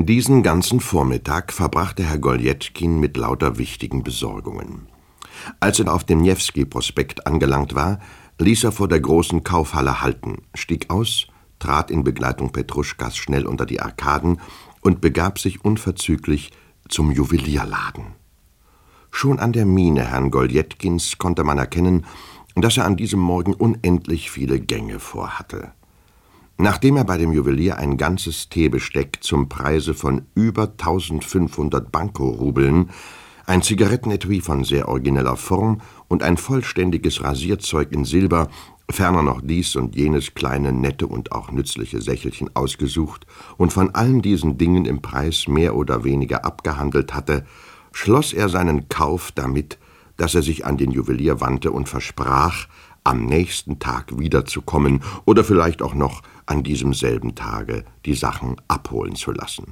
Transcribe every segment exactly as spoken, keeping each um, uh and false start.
Diesen ganzen Vormittag verbrachte Herr Goljetkin mit lauter wichtigen Besorgungen. Als er auf dem Newski-Prospekt angelangt war, ließ er vor der großen Kaufhalle halten, stieg aus, trat in Begleitung Petruschkas schnell unter die Arkaden und begab sich unverzüglich zum Juwelierladen. Schon an der Miene Herrn Goljetkins konnte man erkennen, dass er an diesem Morgen unendlich viele Gänge vorhatte. Nachdem er bei dem Juwelier ein ganzes Teebesteck zum Preise von über tausendfünfhundert Banko-Rubeln, ein Zigarettenetui von sehr origineller Form und ein vollständiges Rasierzeug in Silber, ferner noch dies und jenes kleine, nette und auch nützliche Sächelchen ausgesucht und von allen diesen Dingen im Preis mehr oder weniger abgehandelt hatte, schloss er seinen Kauf damit, dass er sich an den Juwelier wandte und versprach, am nächsten Tag wiederzukommen oder vielleicht auch noch an diesem selben Tage die Sachen abholen zu lassen.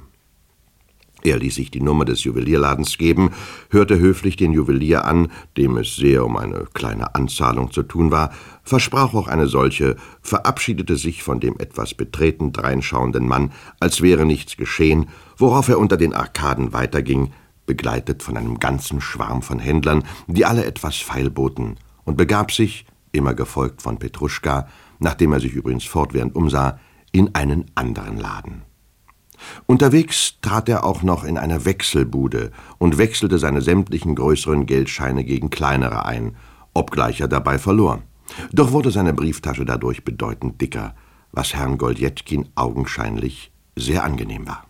Er ließ sich die Nummer des Juwelierladens geben, hörte höflich den Juwelier an, dem es sehr um eine kleine Anzahlung zu tun war, versprach auch eine solche, verabschiedete sich von dem etwas betreten dreinschauenden Mann, als wäre nichts geschehen, worauf er unter den Arkaden weiterging, begleitet von einem ganzen Schwarm von Händlern, die alle etwas feilboten, und begab sich, immer gefolgt von Petruschka, nachdem er sich übrigens fortwährend umsah, in einen anderen Laden. Unterwegs trat er auch noch in eine Wechselbude und wechselte seine sämtlichen größeren Geldscheine gegen kleinere ein, obgleich er dabei verlor. Doch wurde seine Brieftasche dadurch bedeutend dicker, was Herrn Goljetkin augenscheinlich sehr angenehm war.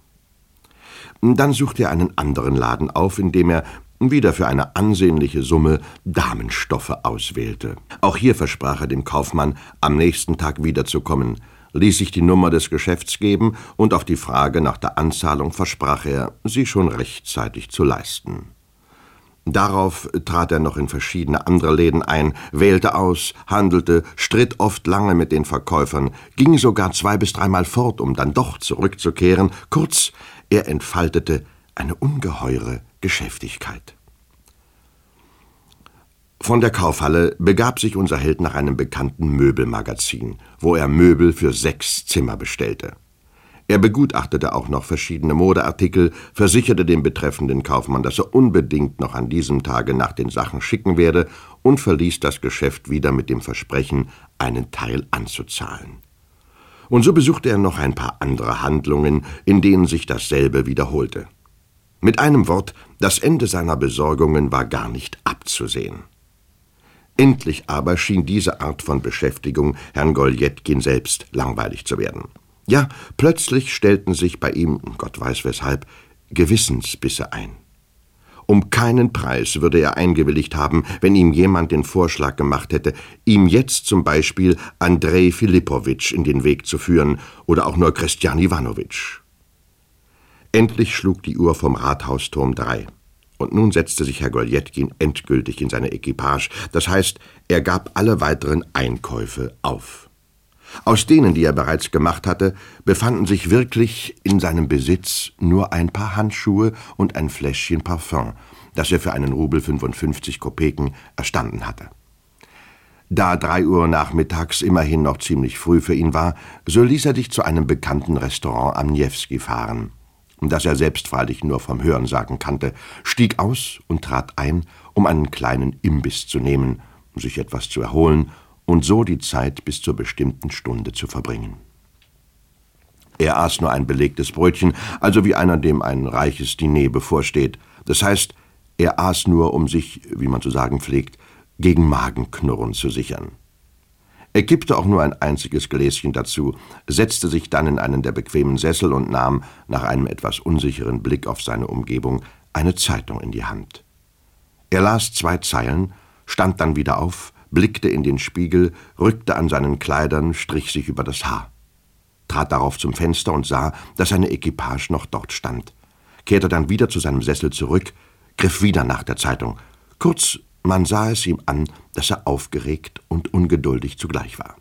Dann suchte er einen anderen Laden auf, in dem er wieder für eine ansehnliche Summe Damenstoffe auswählte. Auch hier versprach er dem Kaufmann, am nächsten Tag wiederzukommen, ließ sich die Nummer des Geschäfts geben und auf die Frage nach der Anzahlung versprach er, sie schon rechtzeitig zu leisten. Darauf trat er noch in verschiedene andere Läden ein, wählte aus, handelte, stritt oft lange mit den Verkäufern, ging sogar zwei- bis dreimal fort, um dann doch zurückzukehren. Kurz, er entfaltete eine ungeheure Geschäftigkeit. Von der Kaufhalle begab sich unser Held nach einem bekannten Möbelmagazin, wo er Möbel für sechs Zimmer bestellte. Er begutachtete auch noch verschiedene Modeartikel, versicherte dem betreffenden Kaufmann, dass er unbedingt noch an diesem Tage nach den Sachen schicken werde und verließ das Geschäft wieder mit dem Versprechen, einen Teil anzuzahlen. Und so besuchte er noch ein paar andere Handlungen, in denen sich dasselbe wiederholte. Mit einem Wort, das Ende seiner Besorgungen war gar nicht abzusehen. Endlich aber schien diese Art von Beschäftigung Herrn Goljetkin selbst langweilig zu werden. Ja, plötzlich stellten sich bei ihm, Gott weiß weshalb, Gewissensbisse ein. Um keinen Preis würde er eingewilligt haben, wenn ihm jemand den Vorschlag gemacht hätte, ihm jetzt zum Beispiel Andrej Filipowitsch in den Weg zu führen oder auch nur Christian Iwanowitsch. Endlich schlug die Uhr vom Rathausturm drei. Und nun setzte sich Herr Goljetkin endgültig in seine Equipage, das heißt, er gab alle weiteren Einkäufe auf. Aus denen, die er bereits gemacht hatte, befanden sich wirklich in seinem Besitz nur ein paar Handschuhe und ein Fläschchen Parfüm, das er für einen Rubel fünfundfünfzig Kopeken erstanden hatte. Da drei Uhr nachmittags immerhin noch ziemlich früh für ihn war, so ließ er sich zu einem bekannten Restaurant am Newski fahren, das er selbst freilich nur vom Hörensagen kannte, stieg aus und trat ein, um einen kleinen Imbiss zu nehmen, sich etwas zu erholen und so die Zeit bis zur bestimmten Stunde zu verbringen. Er aß nur ein belegtes Brötchen, also wie einer, dem ein reiches Diner bevorsteht. Das heißt, er aß nur, um sich, wie man zu sagen pflegt, gegen Magenknurren zu sichern. Er kippte auch nur ein einziges Gläschen dazu, setzte sich dann in einen der bequemen Sessel und nahm, nach einem etwas unsicheren Blick auf seine Umgebung, eine Zeitung in die Hand. Er las zwei Zeilen, stand dann wieder auf, blickte in den Spiegel, rückte an seinen Kleidern, strich sich über das Haar, trat darauf zum Fenster und sah, dass seine Equipage noch dort stand, kehrte dann wieder zu seinem Sessel zurück, griff wieder nach der Zeitung. Kurz, man sah es ihm an, dass er aufgeregt und ungeduldig zugleich war.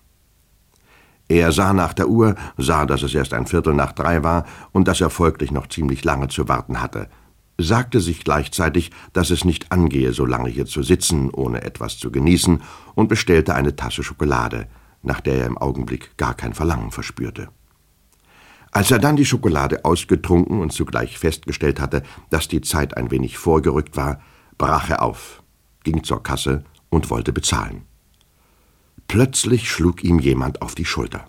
Er sah nach der Uhr, sah, dass es erst ein Viertel nach drei war und dass er folglich noch ziemlich lange zu warten hatte, sagte sich gleichzeitig, dass es nicht angehe, so lange hier zu sitzen, ohne etwas zu genießen, und bestellte eine Tasse Schokolade, nach der er im Augenblick gar kein Verlangen verspürte. Als er dann die Schokolade ausgetrunken und zugleich festgestellt hatte, dass die Zeit ein wenig vorgerückt war, brach er auf, ging zur Kasse und wollte bezahlen. Plötzlich schlug ihm jemand auf die Schulter.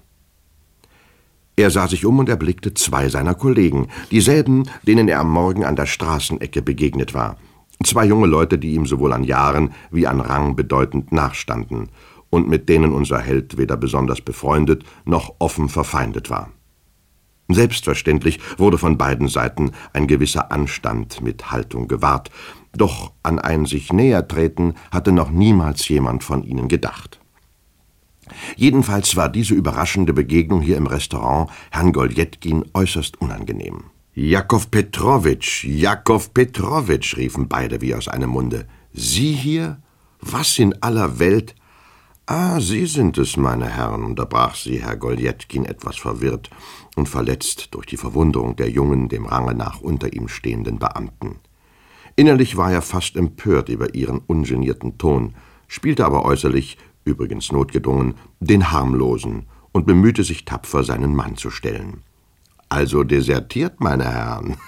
Er sah sich um und erblickte zwei seiner Kollegen, dieselben, denen er am Morgen an der Straßenecke begegnet war. Zwei junge Leute, die ihm sowohl an Jahren wie an Rang bedeutend nachstanden und mit denen unser Held weder besonders befreundet noch offen verfeindet war. Selbstverständlich wurde von beiden Seiten ein gewisser Anstand mit Haltung gewahrt, doch an ein sich Nähertreten hatte noch niemals jemand von ihnen gedacht. Jedenfalls war diese überraschende Begegnung hier im Restaurant Herrn Goljetkin äußerst unangenehm. »Jakow Petrowitsch, Jakow Petrowitsch«, riefen beide wie aus einem Munde. »Sie hier? Was in aller Welt?« »Ah, Sie sind es, meine Herren«, unterbrach sie Herr Goljetkin etwas verwirrt und verletzt durch die Verwunderung der jungen, dem Range nach unter ihm stehenden Beamten. Innerlich war er fast empört über ihren ungenierten Ton, spielte aber äußerlich, übrigens notgedrungen, den Harmlosen und bemühte sich tapfer, seinen Mann zu stellen. »Also desertiert, meine Herren?«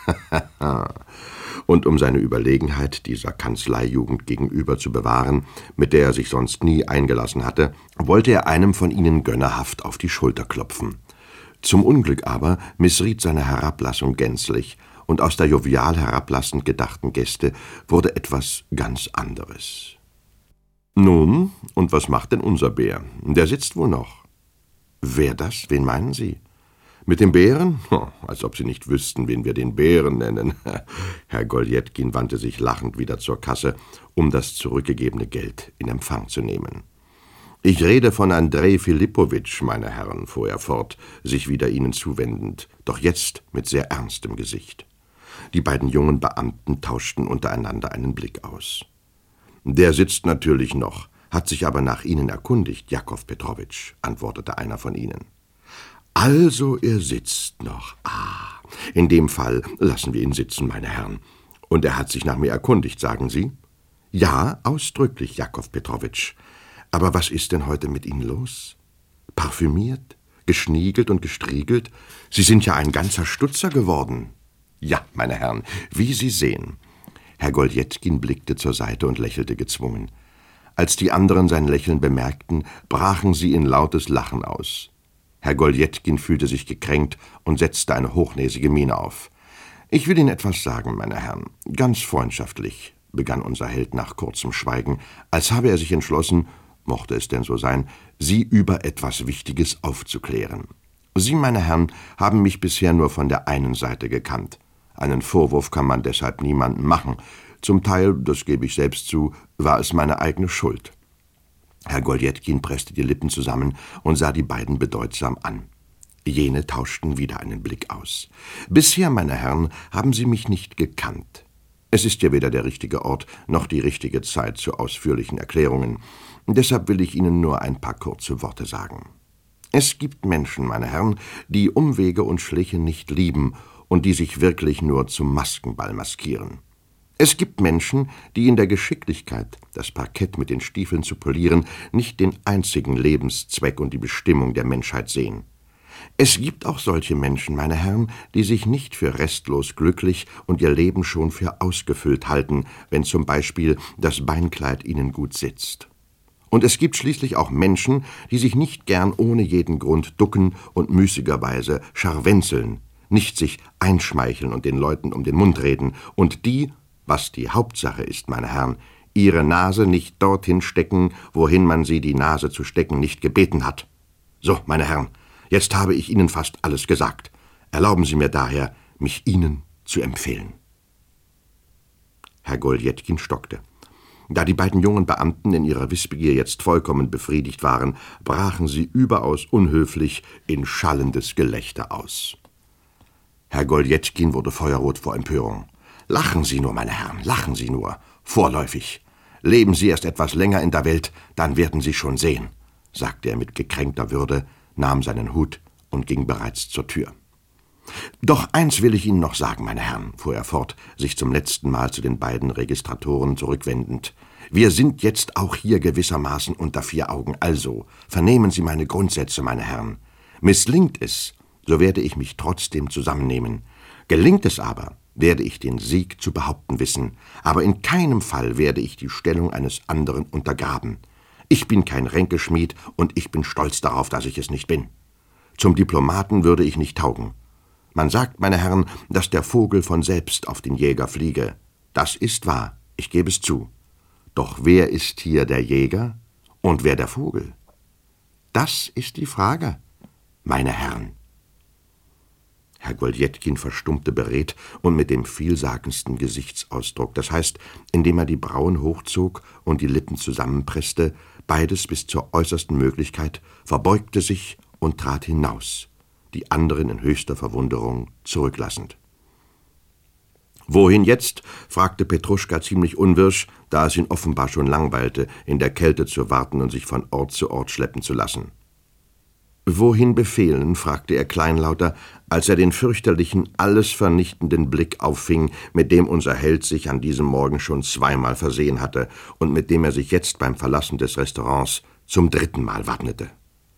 Und um seine Überlegenheit dieser Kanzleijugend gegenüber zu bewahren, mit der er sich sonst nie eingelassen hatte, wollte er einem von ihnen gönnerhaft auf die Schulter klopfen. Zum Unglück aber missriet seine Herablassung gänzlich, und aus der jovial herablassend gedachten Geste wurde etwas ganz anderes. »Nun, und was macht denn unser Bär? Der sitzt wohl noch.« »Wer das? Wen meinen Sie?« »Mit dem Bären? Oh, als ob Sie nicht wüssten, wen wir den Bären nennen.« Herr Goljetkin wandte sich lachend wieder zur Kasse, um das zurückgegebene Geld in Empfang zu nehmen. »Ich rede von Andrej Filippowitsch, meine Herren«, fuhr er fort, sich wieder ihnen zuwendend, doch jetzt mit sehr ernstem Gesicht. Die beiden jungen Beamten tauschten untereinander einen Blick aus. »Der sitzt natürlich noch, hat sich aber nach Ihnen erkundigt, Jakow Petrowitsch«, antwortete einer von ihnen. »Also, er sitzt noch. Ah, in dem Fall lassen wir ihn sitzen, meine Herren. Und er hat sich nach mir erkundigt, sagen Sie?« »Ja, ausdrücklich, Jakow Petrowitsch. Aber was ist denn heute mit Ihnen los? Parfümiert, geschniegelt und gestriegelt? Sie sind ja ein ganzer Stutzer geworden.« »Ja, meine Herren, wie Sie sehen.« Herr Goljetkin blickte zur Seite und lächelte gezwungen. Als die anderen sein Lächeln bemerkten, brachen sie in lautes Lachen aus. Herr Goljetkin fühlte sich gekränkt und setzte eine hochnäsige Miene auf. »Ich will Ihnen etwas sagen, meine Herren, ganz freundschaftlich«, begann unser Held nach kurzem Schweigen, als habe er sich entschlossen, mochte es denn so sein, Sie über etwas Wichtiges aufzuklären. »Sie, meine Herren, haben mich bisher nur von der einen Seite gekannt. Einen Vorwurf kann man deshalb niemandem machen. Zum Teil, das gebe ich selbst zu, war es meine eigene Schuld.« Herr Goljetkin presste die Lippen zusammen und sah die beiden bedeutsam an. Jene tauschten wieder einen Blick aus. »Bisher, meine Herren, haben Sie mich nicht gekannt. Es ist ja weder der richtige Ort noch die richtige Zeit zu ausführlichen Erklärungen. Deshalb will ich Ihnen nur ein paar kurze Worte sagen. Es gibt Menschen, meine Herren, die Umwege und Schliche nicht lieben und die sich wirklich nur zum Maskenball maskieren. Es gibt Menschen, die in der Geschicklichkeit, das Parkett mit den Stiefeln zu polieren, nicht den einzigen Lebenszweck und die Bestimmung der Menschheit sehen. Es gibt auch solche Menschen, meine Herren, die sich nicht für restlos glücklich und ihr Leben schon für ausgefüllt halten, wenn zum Beispiel das Beinkleid ihnen gut sitzt. Und es gibt schließlich auch Menschen, die sich nicht gern ohne jeden Grund ducken und müßigerweise scharwenzeln, nicht sich einschmeicheln und den Leuten um den Mund reden, und die, was die Hauptsache ist, meine Herren, ihre Nase nicht dorthin stecken, wohin man sie die Nase zu stecken nicht gebeten hat. So, meine Herren, jetzt habe ich Ihnen fast alles gesagt. Erlauben Sie mir daher, mich Ihnen zu empfehlen.« Herr Goljetkin stockte. Da die beiden jungen Beamten in ihrer Wissbegier jetzt vollkommen befriedigt waren, brachen sie überaus unhöflich in schallendes Gelächter aus. Herr Goljetkin wurde feuerrot vor Empörung. »Lachen Sie nur, meine Herren, lachen Sie nur. Vorläufig. Leben Sie erst etwas länger in der Welt, dann werden Sie schon sehen«, sagte er mit gekränkter Würde, nahm seinen Hut und ging bereits zur Tür. »Doch eins will ich Ihnen noch sagen, meine Herren«, fuhr er fort, sich zum letzten Mal zu den beiden Registratoren zurückwendend. »Wir sind jetzt auch hier gewissermaßen unter vier Augen, also vernehmen Sie meine Grundsätze, meine Herren. Misslingt es, so werde ich mich trotzdem zusammennehmen. Gelingt es aber, werde ich den Sieg zu behaupten wissen, aber in keinem Fall werde ich die Stellung eines anderen untergraben. Ich bin kein Ränkeschmied und ich bin stolz darauf, dass ich es nicht bin. Zum Diplomaten würde ich nicht taugen. Man sagt, meine Herren, dass der Vogel von selbst auf den Jäger fliege. Das ist wahr, ich gebe es zu. Doch wer ist hier der Jäger und wer der Vogel? Das ist die Frage, meine Herren. Herr Goldjetkin verstummte beredt und mit dem vielsagendsten Gesichtsausdruck, das heißt, indem er die Brauen hochzog und die Lippen zusammenpresste, beides bis zur äußersten Möglichkeit, verbeugte sich und trat hinaus, die anderen in höchster Verwunderung zurücklassend. »Wohin jetzt?« fragte Petruschka ziemlich unwirsch, da es ihn offenbar schon langweilte, in der Kälte zu warten und sich von Ort zu Ort schleppen zu lassen. »Wohin befehlen?« fragte er kleinlauter, als er den fürchterlichen, alles vernichtenden Blick auffing, mit dem unser Held sich an diesem Morgen schon zweimal versehen hatte und mit dem er sich jetzt beim Verlassen des Restaurants zum dritten Mal wappnete.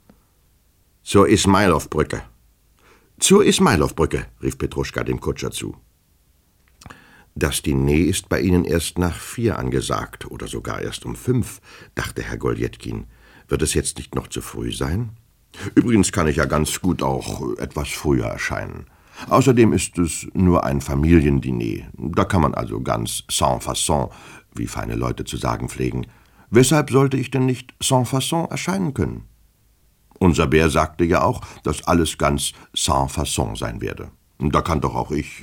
»Zur Ismailowbrücke.« »Zur Ismailowbrücke«, rief Petruschka dem Kutscher zu. »Das Diner ist bei Ihnen erst nach vier angesagt oder sogar erst um fünf«, dachte Herr Goldjetkin. »Wird es jetzt nicht noch zu früh sein? Übrigens kann ich ja ganz gut auch etwas früher erscheinen. Außerdem ist es nur ein Familiendiner. Da kann man also ganz sans façon, wie feine Leute zu sagen pflegen. Weshalb sollte ich denn nicht sans façon erscheinen können? Unser Bär sagte ja auch, dass alles ganz sans façon sein werde. Da kann doch auch ich.«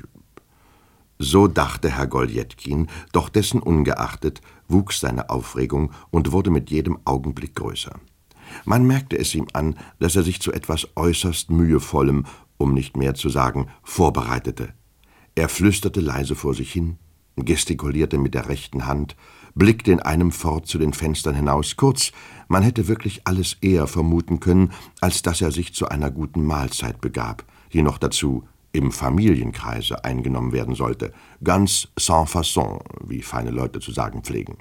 So dachte Herr Goldjetkin, doch dessen ungeachtet wuchs seine Aufregung und wurde mit jedem Augenblick größer. Man merkte es ihm an, dass er sich zu etwas äußerst Mühevollem, um nicht mehr zu sagen, vorbereitete. Er flüsterte leise vor sich hin, gestikulierte mit der rechten Hand, blickte in einem fort zu den Fenstern hinaus. Kurz, man hätte wirklich alles eher vermuten können, als dass er sich zu einer guten Mahlzeit begab, die noch dazu im Familienkreise eingenommen werden sollte, ganz sans façon, wie feine Leute zu sagen pflegen.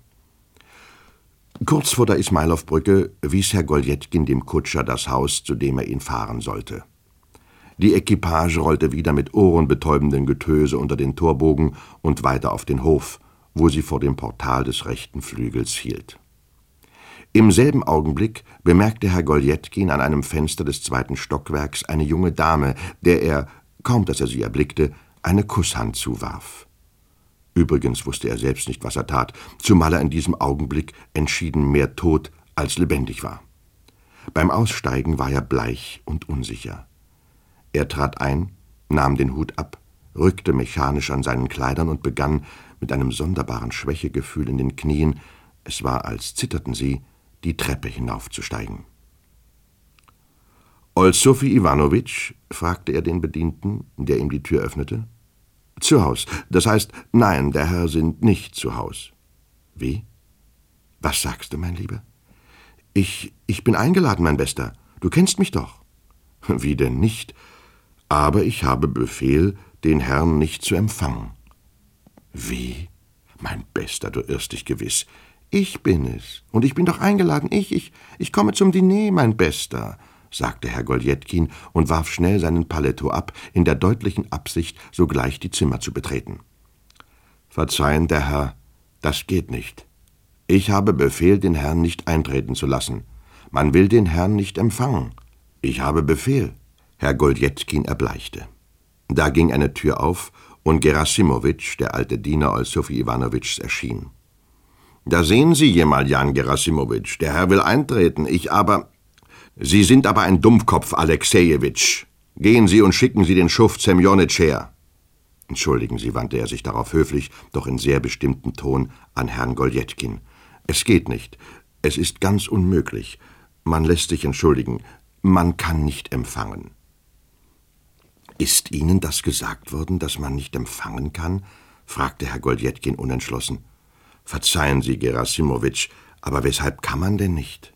Kurz vor der Ismailowbrücke wies Herr Goldjetkin dem Kutscher das Haus, zu dem er ihn fahren sollte. Die Equipage rollte wieder mit ohrenbetäubendem Getöse unter den Torbogen und weiter auf den Hof, wo sie vor dem Portal des rechten Flügels hielt. Im selben Augenblick bemerkte Herr Goldjetkin an einem Fenster des zweiten Stockwerks eine junge Dame, der er, kaum dass er sie erblickte, eine Kusshand zuwarf. Übrigens wusste er selbst nicht, was er tat, zumal er in diesem Augenblick entschieden mehr tot als lebendig war. Beim Aussteigen war er bleich und unsicher. Er trat ein, nahm den Hut ab, rückte mechanisch an seinen Kleidern und begann, mit einem sonderbaren Schwächegefühl in den Knien, es war, als zitterten sie, die Treppe hinaufzusteigen. »Old Sophie Iwanowitsch?« fragte er den Bedienten, der ihm die Tür öffnete. »Zu Haus. Das heißt, nein, der Herr sind nicht zu Haus.« »Wie? Was sagst du, mein Lieber?« »Ich, ich bin eingeladen, mein Bester. Du kennst mich doch.« »Wie denn nicht? Aber ich habe Befehl, den Herrn nicht zu empfangen.« »Wie? Mein Bester, du irrst dich gewiss. Ich bin es. Und ich bin doch eingeladen. Ich, ich, ich komme zum Diner, mein Bester«, sagte Herr Goldjetkin und warf schnell seinen Paletot ab, in der deutlichen Absicht, sogleich die Zimmer zu betreten. »Verzeihen, der Herr, das geht nicht. Ich habe Befehl, den Herrn nicht eintreten zu lassen. Man will den Herrn nicht empfangen. Ich habe Befehl.« Herr Goldjetkin erbleichte. Da ging eine Tür auf und Gerasimowitsch, der alte Diener Old Sophie Iwanowitschs, erschien. »Da sehen Sie, Jemaljan Gerasimowitsch, der Herr will eintreten, ich aber...« »Sie sind aber ein Dummkopf, Alexejewitsch. Gehen Sie und schicken Sie den Schuft Semjonitsch her.« »Entschuldigen Sie«, wandte er sich darauf höflich, doch in sehr bestimmtem Ton an Herrn Goldjetkin. »Es geht nicht. Es ist ganz unmöglich. Man lässt sich entschuldigen. Man kann nicht empfangen.« »Ist Ihnen das gesagt worden, dass man nicht empfangen kann?« fragte Herr Goldjetkin unentschlossen. »Verzeihen Sie, Gerasimowitsch, aber weshalb kann man denn nicht?«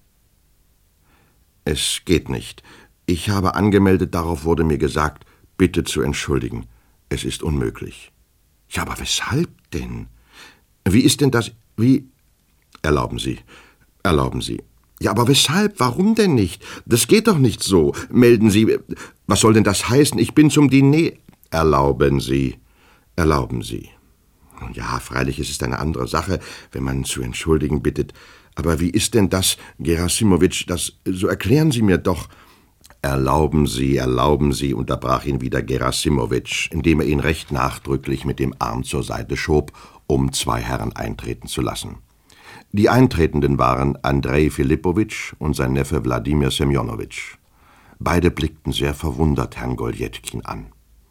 »Es geht nicht. Ich habe angemeldet, darauf wurde mir gesagt, bitte zu entschuldigen. Es ist unmöglich.« »Ja, aber weshalb denn? Wie ist denn das, wie...« »Erlauben Sie, erlauben Sie. »Ja, aber weshalb? Warum denn nicht? Das geht doch nicht so. Melden Sie... Was soll denn das heißen? Ich bin zum Diner...« »Erlauben Sie, erlauben Sie.« »Ja, freilich ist es eine andere Sache, wenn man zu entschuldigen bittet. Aber wie ist denn das, Gerasimowitsch, das... So erklären Sie mir doch.« »Erlauben Sie, erlauben Sie«, unterbrach ihn wieder Gerasimowitsch, indem er ihn recht nachdrücklich mit dem Arm zur Seite schob, um zwei Herren eintreten zu lassen. Die Eintretenden waren Andrei Philippowitsch und sein Neffe Wladimir Semjonowitsch. Beide blickten sehr verwundert Herrn Goljetkin an.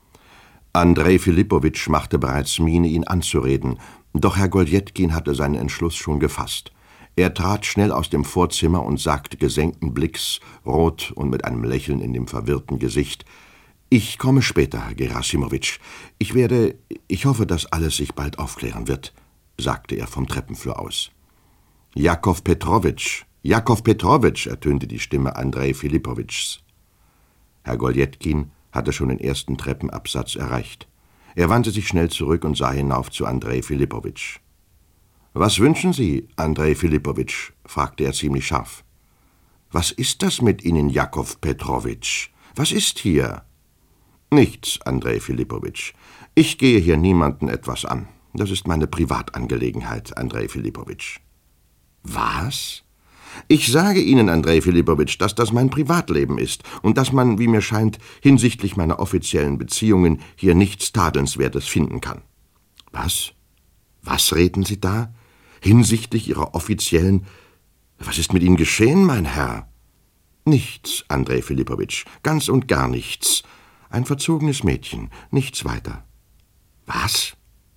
Andrei Philippowitsch machte bereits Miene, ihn anzureden, doch Herr Goljetkin hatte seinen Entschluss schon gefasst. Er trat schnell aus dem Vorzimmer und sagte gesenkten Blicks, rot und mit einem Lächeln in dem verwirrten Gesicht: »Ich komme später, Gerasimowitsch. Ich werde... Ich hoffe, dass alles sich bald aufklären wird«, sagte er vom Treppenflur aus. »Jakow Petrowitsch, Jakow Petrowitsch«, ertönte die Stimme Andrei Philippowitschs. Herr Goljetkin hatte schon den ersten Treppenabsatz erreicht. Er wandte sich schnell zurück und sah hinauf zu Andrei Philippowitsch. »Was wünschen Sie, Andrei Philippowitsch?« fragte er ziemlich scharf. »Was ist das mit Ihnen, Jakow Petrowitsch? Was ist hier?« »Nichts, Andrei Philippowitsch. Ich gehe hier niemanden etwas an. Das ist meine Privatangelegenheit, Andrei Philippowitsch.« »Was?« »Ich sage Ihnen, Andrei Philippowitsch, dass das mein Privatleben ist und dass man, wie mir scheint, hinsichtlich meiner offiziellen Beziehungen hier nichts Tadelnswertes finden kann.« »Was? Was reden Sie da? Hinsichtlich Ihrer offiziellen... Was ist mit Ihnen geschehen, mein Herr?« »Nichts, Andrei Philippowitsch, ganz und gar nichts. Ein verzogenes Mädchen, nichts weiter.« »Was?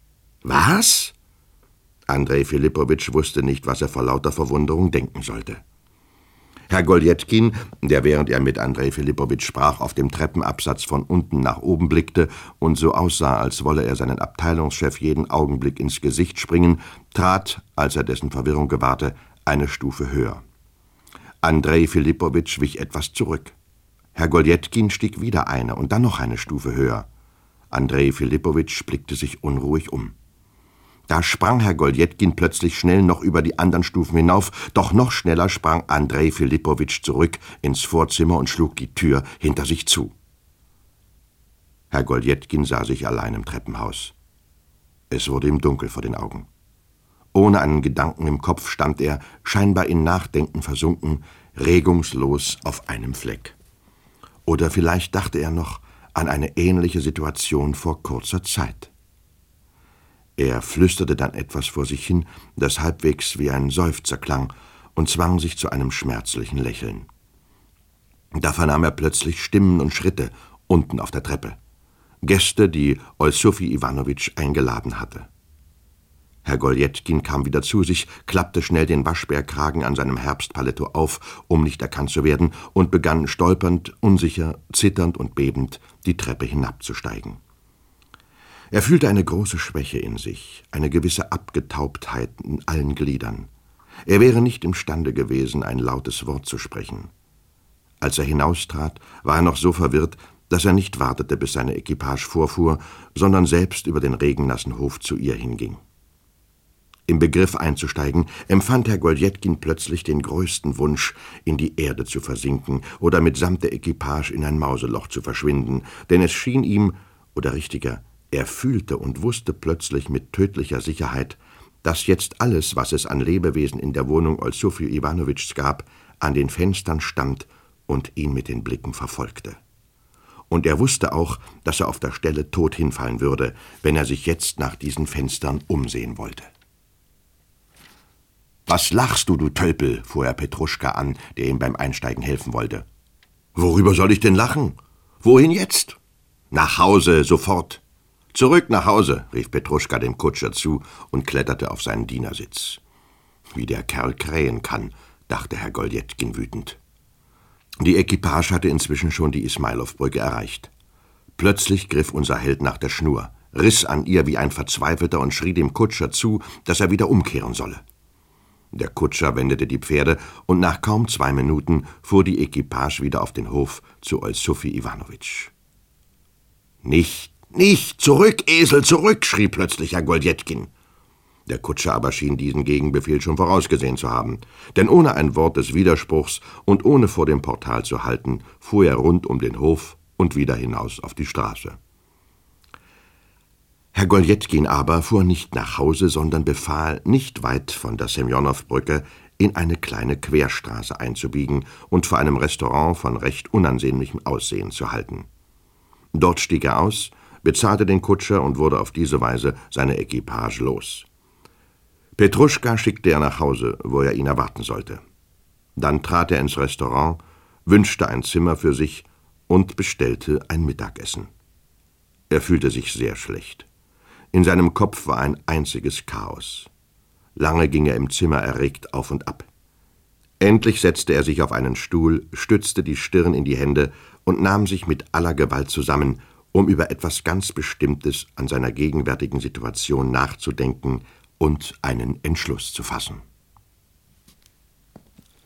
Was?« Andrei Philippowitsch wusste nicht, was er vor lauter Verwunderung denken sollte. Herr Goljetkin, der während er mit Andrei Philippowitsch sprach, auf dem Treppenabsatz von unten nach oben blickte und so aussah, als wolle er seinen Abteilungschef jeden Augenblick ins Gesicht springen, trat, als er dessen Verwirrung gewahrte, eine Stufe höher. Andrei Philippowitsch wich etwas zurück. Herr Goljetkin stieg wieder eine und dann noch eine Stufe höher. Andrei Philippowitsch blickte sich unruhig um. Da sprang Herr Goljetkin plötzlich schnell noch über die anderen Stufen hinauf, doch noch schneller sprang Andrei Philippowitsch zurück ins Vorzimmer und schlug die Tür hinter sich zu. Herr Goljetkin sah sich allein im Treppenhaus. Es wurde ihm dunkel vor den Augen. Ohne einen Gedanken im Kopf stand er, scheinbar in Nachdenken versunken, regungslos auf einem Fleck. Oder vielleicht dachte er noch an eine ähnliche Situation vor kurzer Zeit. Er flüsterte dann etwas vor sich hin, das halbwegs wie ein Seufzer klang, und zwang sich zu einem schmerzlichen Lächeln. Da vernahm er plötzlich Stimmen und Schritte unten auf der Treppe. Gäste, die Olsufi Iwanowitsch eingeladen hatte. Herr Goljetkin kam wieder zu sich, klappte schnell den Waschbärkragen an seinem Herbstpaletot auf, um nicht erkannt zu werden, und begann stolpernd, unsicher, zitternd und bebend die Treppe hinabzusteigen. Er fühlte eine große Schwäche in sich, eine gewisse Abgetaubtheit in allen Gliedern. Er wäre nicht imstande gewesen, ein lautes Wort zu sprechen. Als er hinaustrat, war er noch so verwirrt, dass er nicht wartete, bis seine Equipage vorfuhr, sondern selbst über den regennassen Hof zu ihr hinging. Im Begriff einzusteigen, empfand Herr Goljetkin plötzlich den größten Wunsch, in die Erde zu versinken oder mitsamt der Equipage in ein Mauseloch zu verschwinden, denn es schien ihm, oder richtiger, er fühlte und wusste plötzlich mit tödlicher Sicherheit, dass jetzt alles, was es an Lebewesen in der Wohnung Olsufi Iwanowitschs gab, an den Fenstern stand und ihn mit den Blicken verfolgte. Und er wusste auch, dass er auf der Stelle tot hinfallen würde, wenn er sich jetzt nach diesen Fenstern umsehen wollte. »Was lachst du, du Tölpel?« fuhr er Petruschka an, der ihm beim Einsteigen helfen wollte. »Worüber soll ich denn lachen? Wohin jetzt?« »Nach Hause, sofort!« »Zurück nach Hause«, rief Petruschka dem Kutscher zu und kletterte auf seinen Dienersitz. »Wie der Kerl krähen kann«, dachte Herr Goljetkin wütend. Die Equipage hatte inzwischen schon die Ismailow-Brücke erreicht. Plötzlich griff unser Held nach der Schnur, riss an ihr wie ein Verzweifelter und schrie dem Kutscher zu, dass er wieder umkehren solle. Der Kutscher wendete die Pferde, und nach kaum zwei Minuten fuhr die Equipage wieder auf den Hof zu Olsufi Iwanowitsch. »Nicht, nicht, zurück, Esel, zurück«, schrie plötzlich Herr Goljetkin. Der Kutscher aber schien diesen Gegenbefehl schon vorausgesehen zu haben, denn ohne ein Wort des Widerspruchs und ohne vor dem Portal zu halten, fuhr er rund um den Hof und wieder hinaus auf die Straße. Herr Goljetkin aber fuhr nicht nach Hause, sondern befahl, nicht weit von der Semjonow-Brücke in eine kleine Querstraße einzubiegen und vor einem Restaurant von recht unansehnlichem Aussehen zu halten. Dort stieg er aus, bezahlte den Kutscher und wurde auf diese Weise seine Equipage los. Petruschka schickte er nach Hause, wo er ihn erwarten sollte. Dann trat er ins Restaurant, wünschte ein Zimmer für sich und bestellte ein Mittagessen. Er fühlte sich sehr schlecht. In seinem Kopf war ein einziges Chaos. Lange ging er im Zimmer erregt auf und ab. Endlich setzte er sich auf einen Stuhl, stützte die Stirn in die Hände und nahm sich mit aller Gewalt zusammen, um über etwas ganz Bestimmtes an seiner gegenwärtigen Situation nachzudenken und einen Entschluss zu fassen.